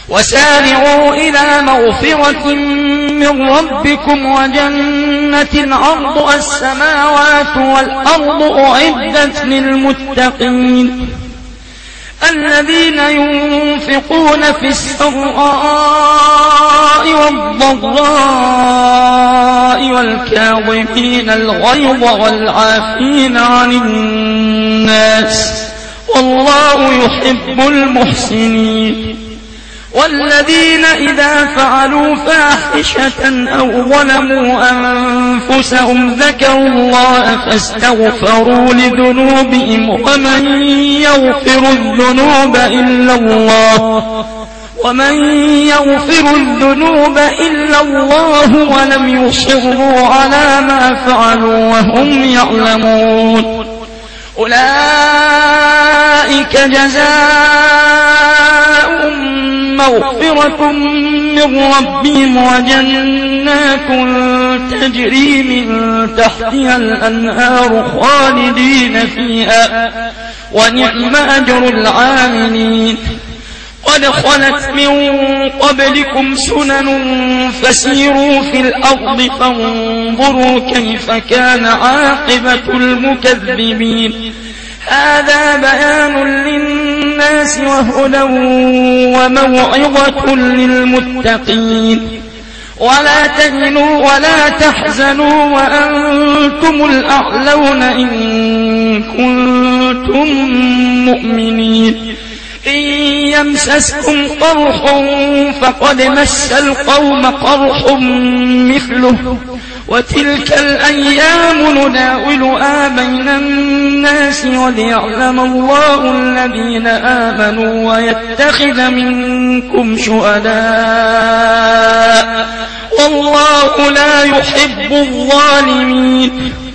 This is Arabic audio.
وسارعوا إلى مغفرة من ربكم وجنة عرضها السماوات والأرض أعدت للمتقين الذين ينفقون في السراء والضراء والكاظمين الغيظ والعافين عن الناس والله يحب المحسنين والذين إذا فعلوا فاحشة أو ظلموا أنفسهم ذكروا الله فاستغفروا لذنوبهم ومن يغفر الذنوب إلا الله ولم يصروا على ما فعلوا وهم يعلمون أولئك جزاؤهم مغفرة من ربهم وجنات تجري من تحتها الأنهار خالدين فيها ونعم أجر العاملين قد خلت من قبلكم سنن فسيروا في الأرض فانظروا كيف كان عاقبة المكذبين هذا بيان للناس وهدى وموعظة للمتقين ولا تهنوا ولا تحزنوا وأنتم الأعلون إن كنتم مؤمنين إن يمسسكم قرح فقد مس القوم قرح مثله وتلك الأيام نداولها بين الناس وليعلم الله الذين آمنوا ويتخذ منكم شهداء والله لا يحب الظالمين